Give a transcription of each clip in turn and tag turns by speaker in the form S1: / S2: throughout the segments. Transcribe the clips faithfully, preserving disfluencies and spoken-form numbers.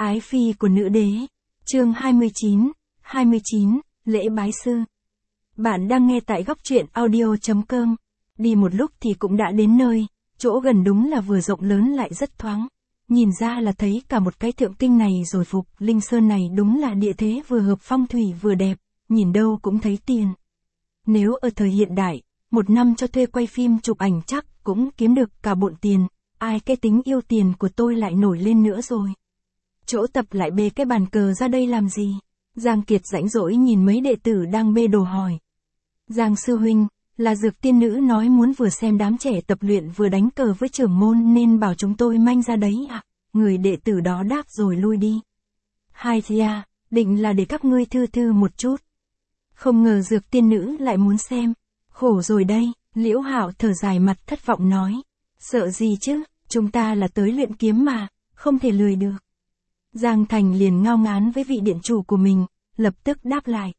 S1: Ái phi của nữ đế. Chương hai mươi chín, hai mươi chín, lễ bái sư. Bạn đang nghe tại góc truyện audio chấm com. Đi một lúc thì cũng đã đến nơi, chỗ gần đúng là vừa rộng lớn lại rất thoáng. Nhìn ra là thấy cả một cái thượng kinh này rồi phục, Linh Sơn này đúng là địa thế vừa hợp phong thủy vừa đẹp, nhìn đâu cũng thấy tiền. Nếu ở thời hiện đại, một năm cho thuê quay phim chụp ảnh chắc cũng kiếm được cả bộn tiền, ai cái tính yêu tiền của tôi lại nổi lên nữa rồi. Chỗ tập lại bê cái bàn cờ ra đây làm gì? Giang Kiệt rãnh rỗi nhìn mấy đệ tử đang bê đồ hỏi. Giang sư huynh, là Dược tiên nữ nói muốn vừa xem đám trẻ tập luyện vừa đánh cờ với trưởng môn nên bảo chúng tôi manh ra đấy à? Người đệ tử đó đáp rồi lui đi. Hai thì à, định là để các ngươi thư thư một chút. Không ngờ Dược tiên nữ lại muốn xem. Khổ rồi đây, Liễu Hạo thở dài mặt thất vọng nói. Sợ gì chứ, chúng ta là tới luyện kiếm mà, không thể lười được. Giang Thành liền ngao ngán với vị điện chủ của mình, lập tức đáp lại.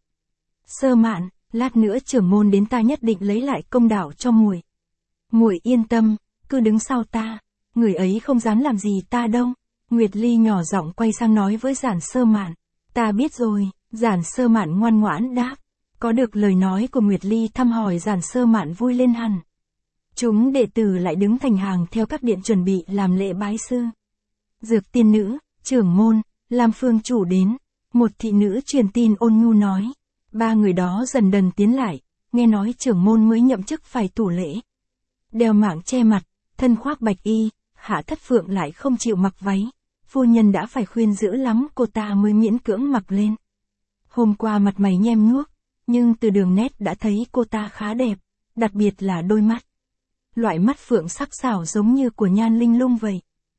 S1: Sơ Mạn, lát nữa trưởng môn đến ta nhất định lấy lại công đạo cho muội. Muội yên tâm, cứ đứng sau ta, người ấy không dám làm gì ta đâu. Nguyệt Ly nhỏ giọng quay sang nói với Giản Sơ Mạn. Ta biết rồi, Giản Sơ Mạn ngoan ngoãn đáp. Có được lời nói của Nguyệt Ly thăm hỏi Giản Sơ Mạn vui lên hẳn. Chúng đệ tử lại đứng thành hàng theo các điện chuẩn bị làm lễ bái sư. Dược tiên nữ, trưởng môn, Lam Phương chủ đến. Một thị nữ truyền tin ôn nhu nói. Ba người đó dần dần tiến lại, nghe nói trưởng môn mới nhậm chức phải thủ lễ. Đeo mảng che mặt, thân khoác bạch y, Hạ Thất Phượng lại không chịu mặc váy. Phu nhân đã phải khuyên dữ lắm cô ta mới miễn cưỡng mặc lên. Hôm qua mặt mày nhem nhuốc, nhưng từ đường nét đã thấy cô ta khá đẹp, đặc biệt là đôi mắt. Loại mắt phượng sắc sảo giống như của Nhan Linh Lung vậy.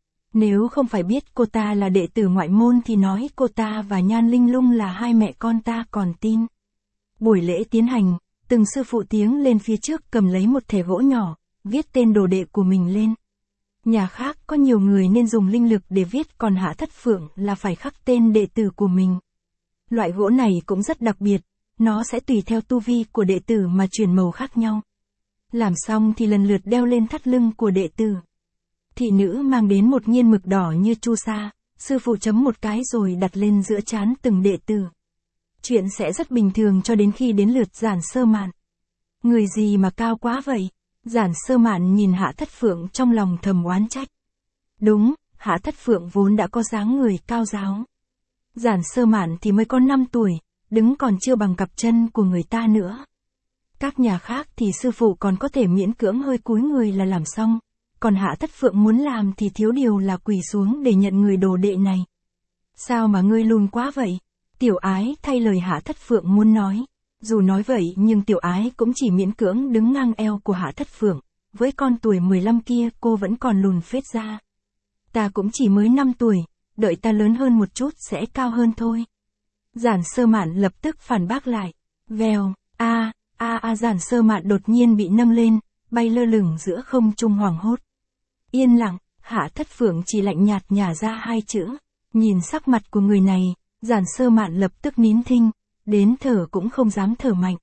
S1: Nếu không phải biết cô ta là đệ tử ngoại môn thì nói cô ta và Nhan Linh Lung là hai mẹ con ta còn tin. Buổi lễ tiến hành, từng sư phụ tiến lên phía trước cầm lấy một thẻ gỗ nhỏ, viết tên đồ đệ của mình lên. Nhà khác có nhiều người nên dùng linh lực để viết, còn Hạ Thất Phượng là phải khắc tên đệ tử của mình. Loại gỗ này cũng rất đặc biệt, nó sẽ tùy theo tu vi của đệ tử mà chuyển màu khác nhau. Làm xong thì lần lượt đeo lên thắt lưng của đệ tử. Thị nữ mang đến một nghiên mực đỏ như chu sa, sư phụ chấm một cái rồi đặt lên giữa trán từng đệ tử. Chuyện sẽ rất bình thường cho đến khi đến lượt Giản Sơ Mạn. Người gì mà cao quá vậy? Giản Sơ Mạn nhìn Hạ Thất Phượng trong lòng thầm oán trách. Đúng, Hạ Thất Phượng vốn đã có dáng người cao ráo. Giản Sơ Mạn thì mới có năm tuổi, đứng còn chưa bằng cặp chân của người ta nữa. Các nhà khác thì sư phụ còn có thể miễn cưỡng hơi cúi người là làm xong, còn Hạ Thất Phượng muốn làm thì thiếu điều là quỳ xuống để nhận người đồ đệ này. Sao mà ngươi lùn quá vậy? Tiểu Ái thay lời Hạ Thất Phượng muốn nói. Dù nói vậy nhưng Tiểu Ái cũng chỉ miễn cưỡng đứng ngang eo của Hạ Thất Phượng, với con tuổi mười lăm kia cô vẫn còn lùn phết ra. Ta cũng chỉ mới năm tuổi, đợi ta lớn hơn một chút sẽ cao hơn thôi. Giản Sơ Mạn lập tức phản bác lại. Vèo, a, a a Giản Sơ Mạn đột nhiên bị nâng lên, bay lơ lửng giữa không trung hoảng hốt. Yên lặng, Hạ Thất Phượng chỉ lạnh nhạt nhả ra hai chữ. Nhìn sắc mặt của người này, Giản Sơ Mạn lập tức nín thinh, đến thở cũng không dám thở mạnh.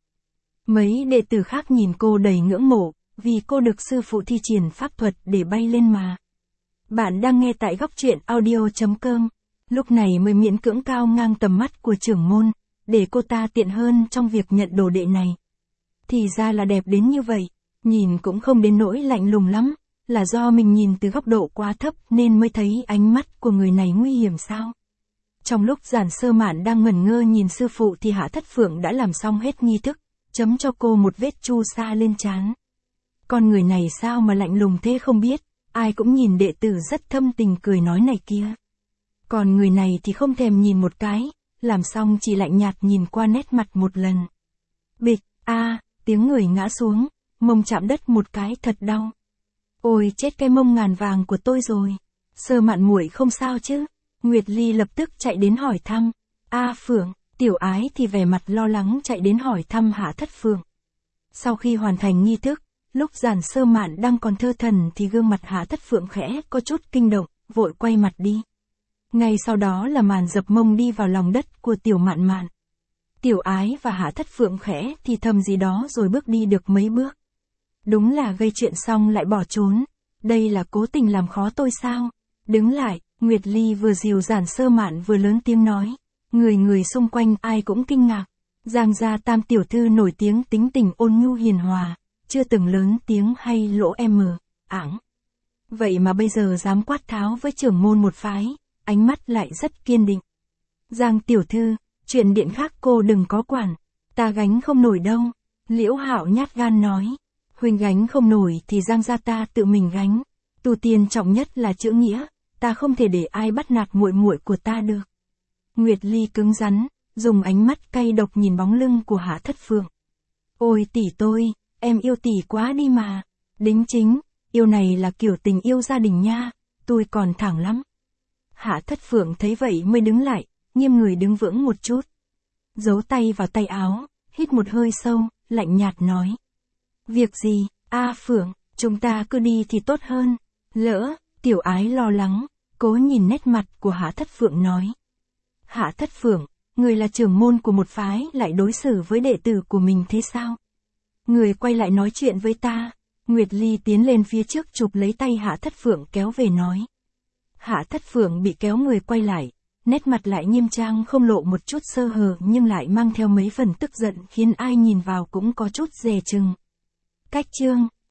S1: Mấy đệ tử khác nhìn cô đầy ngưỡng mộ, vì cô được sư phụ thi triển pháp thuật để bay lên mà. Bạn đang nghe tại góc truyện audio chấm com. Lúc này mới miễn cưỡng cao ngang tầm mắt của trưởng môn, để cô ta tiện hơn trong việc nhận đồ đệ này. Thì ra là đẹp đến như vậy, nhìn cũng không đến nỗi lạnh lùng lắm, là do mình nhìn từ góc độ quá thấp nên mới thấy ánh mắt của người này nguy hiểm sao? Trong lúc Giản Sơ Mạn đang ngẩn ngơ nhìn sư phụ thì Hạ Thất Phượng đã làm xong hết nghi thức, chấm cho cô một vết chu sa lên trán. Con người này sao mà lạnh lùng thế không biết, ai cũng nhìn đệ tử rất thâm tình cười nói này kia. Còn người này thì không thèm nhìn một cái, làm xong chỉ lạnh nhạt nhìn qua nét mặt một lần. Bịch, a, tiếng người ngã xuống, mông chạm đất một cái thật đau. Ôi chết cái mông ngàn vàng của tôi rồi. Sơ Mạn muội không sao chứ? Nguyệt Ly lập tức chạy đến hỏi thăm. A Phượng, Tiểu Ái thì vẻ mặt lo lắng chạy đến hỏi thăm Hạ Thất Phượng. Sau khi hoàn thành nghi thức, lúc Giản Sơ Mạn đang còn thơ thần thì gương mặt Hạ Thất Phượng khẽ có chút kinh động, vội quay mặt đi. Ngay sau đó là màn dập mông đi vào lòng đất của Tiểu Mạn Mạn. Tiểu Ái và Hạ Thất Phượng khẽ thì thầm gì đó rồi bước đi được mấy bước. Đúng là gây chuyện xong lại bỏ trốn. Đây là cố tình làm khó tôi sao? Đứng lại, Nguyệt Ly vừa dìu dàng sơ mạn vừa lớn tiếng nói. Người người xung quanh ai cũng kinh ngạc. Giang gia tam tiểu thư nổi tiếng tính tình ôn nhu hiền hòa, chưa từng lớn tiếng hay lỗ em mờ, ảng. Vậy mà bây giờ dám quát tháo với trưởng môn một phái, ánh mắt lại rất kiên định. Giang tiểu thư, chuyện điện khác cô đừng có quản, ta gánh không nổi đâu. Liễu Hạo nhát gan nói. Huynh gánh không nổi thì Giang gia ta tự mình gánh. Tu tiên trọng nhất là chữ nghĩa, ta không thể để ai bắt nạt muội muội của ta được. Nguyệt Ly cứng rắn, dùng ánh mắt cay độc nhìn bóng lưng của Hạ Thất Phượng. Ôi tỷ tôi, em yêu tỷ quá đi mà. Đính chính, yêu này là kiểu tình yêu gia đình nha, tôi còn thẳng lắm. Hạ Thất Phượng thấy vậy mới đứng lại, nghiêm người đứng vững một chút. Giấu tay vào tay áo, hít một hơi sâu, lạnh nhạt nói. Việc gì, A Phượng, chúng ta cứ đi thì tốt hơn. Lỡ, tiểu ái lo lắng, cố nhìn nét mặt của Hạ Thất Phượng nói. Hạ Thất Phượng, người là trưởng môn của một phái lại đối xử với đệ tử của mình thế sao? Người quay lại nói chuyện với ta. Nguyệt Ly tiến lên phía trước chụp lấy tay Hạ Thất Phượng kéo về nói. Hạ Thất Phượng bị kéo người quay lại, nét mặt lại nghiêm trang không lộ một chút sơ hở nhưng lại mang theo mấy phần tức giận khiến ai nhìn vào cũng có chút dè chừng. Cách chương